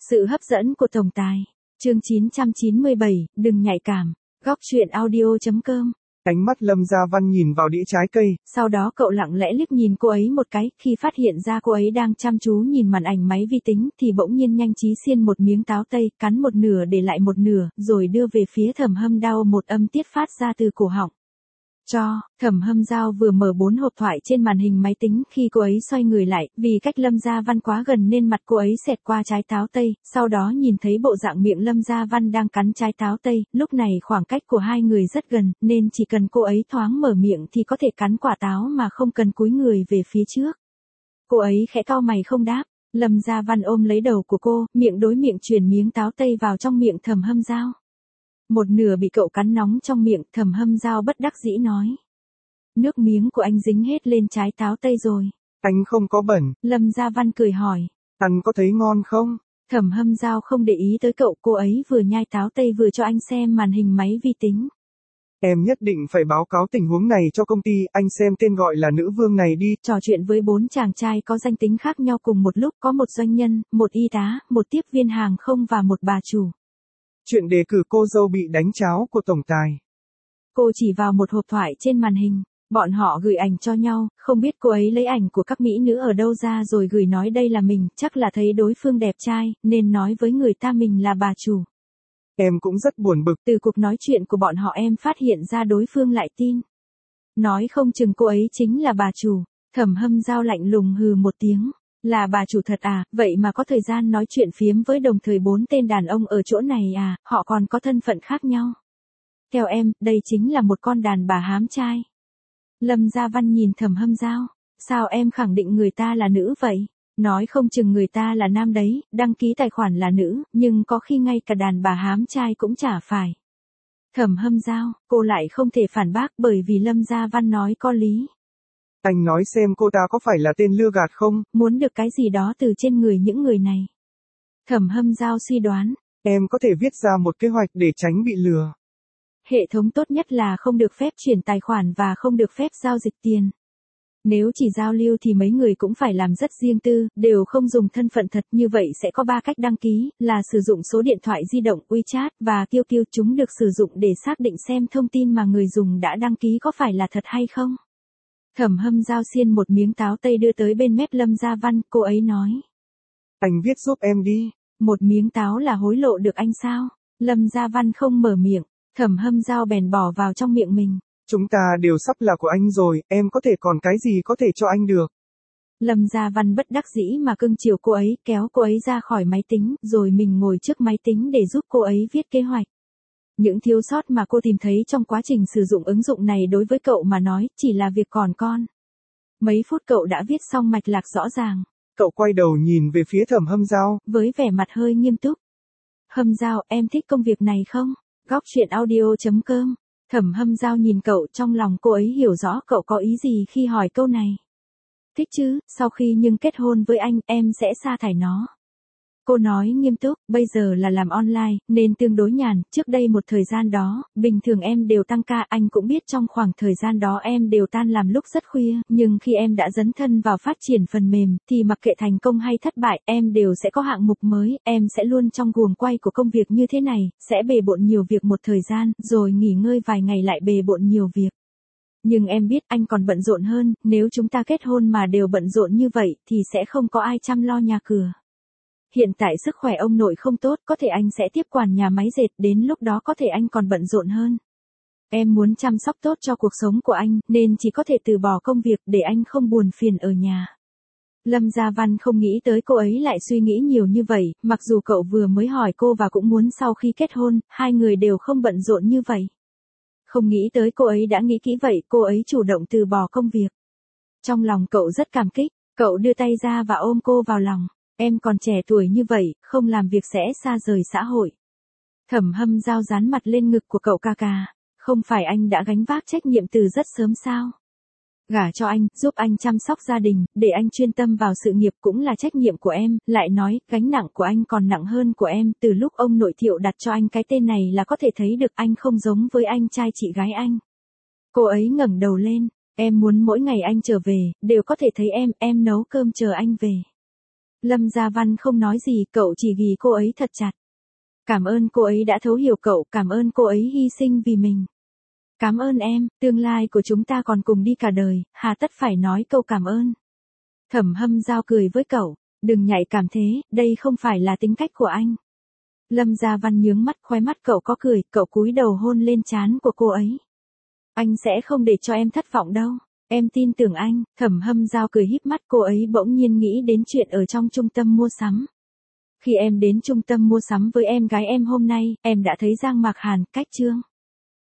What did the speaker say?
Sự hấp dẫn của tổng tài. Chương 997, đừng nhạy cảm. Góc truyện audio.com. Ánh mắt Lâm Gia Văn nhìn vào đĩa trái cây. Sau đó cậu lặng lẽ liếc nhìn cô ấy một cái, khi phát hiện ra cô ấy đang chăm chú nhìn màn ảnh máy vi tính thì bỗng nhiên nhanh trí xiên một miếng táo tây, cắn một nửa để lại một nửa, rồi đưa về phía Thẩm Hâm Dao, một âm tiết phát ra từ cổ họng. Thẩm Hâm Dao vừa mở 4 hộp thoại trên màn hình máy tính khi cô ấy xoay người lại, vì cách Lâm Gia Văn quá gần nên mặt cô ấy xẹt qua trái táo tây, sau đó nhìn thấy bộ dạng miệng Lâm Gia Văn đang cắn trái táo tây, lúc này khoảng cách của hai người rất gần, nên chỉ cần cô ấy thoáng mở miệng thì có thể cắn quả táo mà không cần cúi người về phía trước. Cô ấy khẽ cau mày không đáp, Lâm Gia Văn ôm lấy đầu của cô, miệng đối miệng chuyển miếng táo tây vào trong miệng Thẩm Hâm Dao. Một nửa bị cậu cắn nóng trong miệng, Thẩm Hâm Dao bất đắc dĩ nói. Nước miếng của anh dính hết lên trái táo tây rồi. Anh không có bẩn. Lâm Gia Văn cười hỏi. Ăn có thấy ngon không? Thẩm Hâm Dao không để ý tới cậu, cô ấy vừa nhai táo tây vừa cho anh xem màn hình máy vi tính. Em nhất định phải báo cáo tình huống này cho công ty, anh xem tên gọi là nữ vương này đi. Trò chuyện với 4 chàng trai có danh tính khác nhau cùng một lúc, có một doanh nhân, một y tá, một tiếp viên hàng không và một bà chủ. Chuyện đề cử cô dâu bị đánh cháo của tổng tài. Cô chỉ vào một hộp thoại trên màn hình. Bọn họ gửi ảnh cho nhau, không biết cô ấy lấy ảnh của các mỹ nữ ở đâu ra rồi gửi nói đây là mình, chắc là thấy đối phương đẹp trai, nên nói với người ta mình là bà chủ. Em cũng rất buồn bực. Từ cuộc nói chuyện của bọn họ em phát hiện ra đối phương lại tin. Nói không chừng cô ấy chính là bà chủ. Thẩm Hâm Dao lạnh lùng hừ một tiếng. Là bà chủ thật à, vậy mà có thời gian nói chuyện phiếm với đồng thời 4 tên đàn ông ở chỗ này à, họ còn có thân phận khác nhau. Theo em, đây chính là một con đàn bà hám trai. Lâm Gia Văn nhìn Thẩm Hâm Dao. Sao em khẳng định người ta là nữ vậy? Nói không chừng người ta là nam đấy, đăng ký tài khoản là nữ, nhưng có khi ngay cả đàn bà hám trai cũng chả phải. Thẩm Hâm Dao, cô lại không thể phản bác bởi vì Lâm Gia Văn nói có lý. Anh nói xem cô ta có phải là tên lừa gạt không? Muốn được cái gì đó từ trên người những người này. Thẩm Hâm Dao suy đoán. Em có thể viết ra một kế hoạch để tránh bị lừa. Hệ thống tốt nhất là không được phép chuyển tài khoản và không được phép giao dịch tiền. Nếu chỉ giao lưu thì mấy người cũng phải làm rất riêng tư, đều không dùng thân phận thật, như vậy sẽ có 3 cách đăng ký, là sử dụng số điện thoại di động, WeChat và QQ, chúng được sử dụng để xác định xem thông tin mà người dùng đã đăng ký có phải là thật hay không. Thẩm Hâm Dao xiên một miếng táo tây đưa tới bên mép Lâm Gia Văn, cô ấy nói. Anh viết giúp em đi. Một miếng táo là hối lộ được anh sao? Lâm Gia Văn không mở miệng, Thẩm Hâm Dao bèn bỏ vào trong miệng mình. Chúng ta đều sắp là của anh rồi, em có thể còn cái gì có thể cho anh được. Lâm Gia Văn bất đắc dĩ mà cưng chiều cô ấy, kéo cô ấy ra khỏi máy tính, rồi mình ngồi trước máy tính để giúp cô ấy viết kế hoạch. Những thiếu sót mà cô tìm thấy trong quá trình sử dụng ứng dụng này đối với cậu mà nói, chỉ là việc còn con. Mấy phút cậu đã viết xong mạch lạc rõ ràng. Cậu quay đầu nhìn về phía Thẩm Hâm Dao, với vẻ mặt hơi nghiêm túc. Hâm Dao, em thích công việc này không? Góc truyện audio.com. Thẩm Hâm Dao nhìn cậu, trong lòng cô ấy hiểu rõ cậu có ý gì khi hỏi câu này. Thích chứ, sau khi nhưng kết hôn với anh, em sẽ sa thải nó. Cô nói nghiêm túc, bây giờ là làm online, nên tương đối nhàn, trước đây một thời gian đó, bình thường em đều tăng ca, anh cũng biết trong khoảng thời gian đó em đều tan làm lúc rất khuya, nhưng khi em đã dấn thân vào phát triển phần mềm, thì mặc kệ thành công hay thất bại, em đều sẽ có hạng mục mới, em sẽ luôn trong guồng quay của công việc như thế này, sẽ bề bộn nhiều việc một thời gian, rồi nghỉ ngơi vài ngày lại bề bộn nhiều việc. Nhưng em biết anh còn bận rộn hơn, nếu chúng ta kết hôn mà đều bận rộn như vậy, thì sẽ không có ai chăm lo nhà cửa. Hiện tại sức khỏe ông nội không tốt, có thể anh sẽ tiếp quản nhà máy dệt, đến lúc đó có thể anh còn bận rộn hơn. Em muốn chăm sóc tốt cho cuộc sống của anh, nên chỉ có thể từ bỏ công việc để anh không buồn phiền ở nhà. Lâm Gia Văn không nghĩ tới cô ấy lại suy nghĩ nhiều như vậy, mặc dù cậu vừa mới hỏi cô và cũng muốn sau khi kết hôn, hai người đều không bận rộn như vậy. Không nghĩ tới cô ấy đã nghĩ kỹ vậy, cô ấy chủ động từ bỏ công việc. Trong lòng cậu rất cảm kích, cậu đưa tay ra và ôm cô vào lòng. Em còn trẻ tuổi như vậy, không làm việc sẽ xa rời xã hội. Thẩm Hâm Dao dán mặt lên ngực của cậu ca ca. Không phải anh đã gánh vác trách nhiệm từ rất sớm sao? Gả cho anh, giúp anh chăm sóc gia đình, để anh chuyên tâm vào sự nghiệp cũng là trách nhiệm của em. Lại nói, gánh nặng của anh còn nặng hơn của em. Từ lúc ông nội Thiệu đặt cho anh cái tên này là có thể thấy được anh không giống với anh trai chị gái anh. Cô ấy ngẩng đầu lên. Em muốn mỗi ngày anh trở về, đều có thể thấy em nấu cơm chờ anh về. Lâm Gia Văn không nói gì, cậu chỉ ghì cô ấy thật chặt. Cảm ơn cô ấy đã thấu hiểu cậu, cảm ơn cô ấy hy sinh vì mình. Cảm ơn em, tương lai của chúng ta còn cùng đi cả đời, hà tất phải nói câu cảm ơn. Thẩm Hâm Dao cười với cậu, đừng nhạy cảm thế, đây không phải là tính cách của anh. Lâm Gia Văn nhướng mắt, khóe mắt cậu có cười, cậu cúi đầu hôn lên trán của cô ấy. Anh sẽ không để cho em thất vọng đâu, em tin tưởng anh. Thẩm Hâm Dao cười híp mắt, cô ấy bỗng nhiên nghĩ đến chuyện ở trong trung tâm mua sắm. Khi em đến trung tâm mua sắm với em gái em hôm nay, em đã thấy Giang Mạc Hàn, Cách Trương.